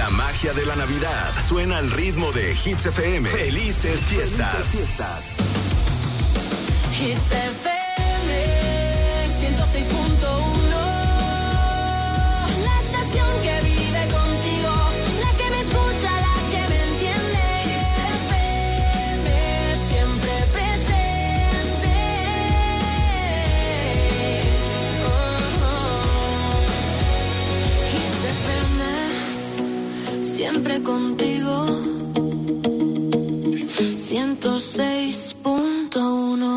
la magia de la Navidad. Suena al ritmo de Hits FM. ¡Felices fiestas! Hits FM 106.1. La estación que vive contigo, la que me escucha, la que me entiende. Hits FM siempre presente. Hits FM siempre contigo. 106.1.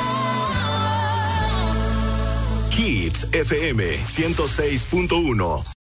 FM 106.1.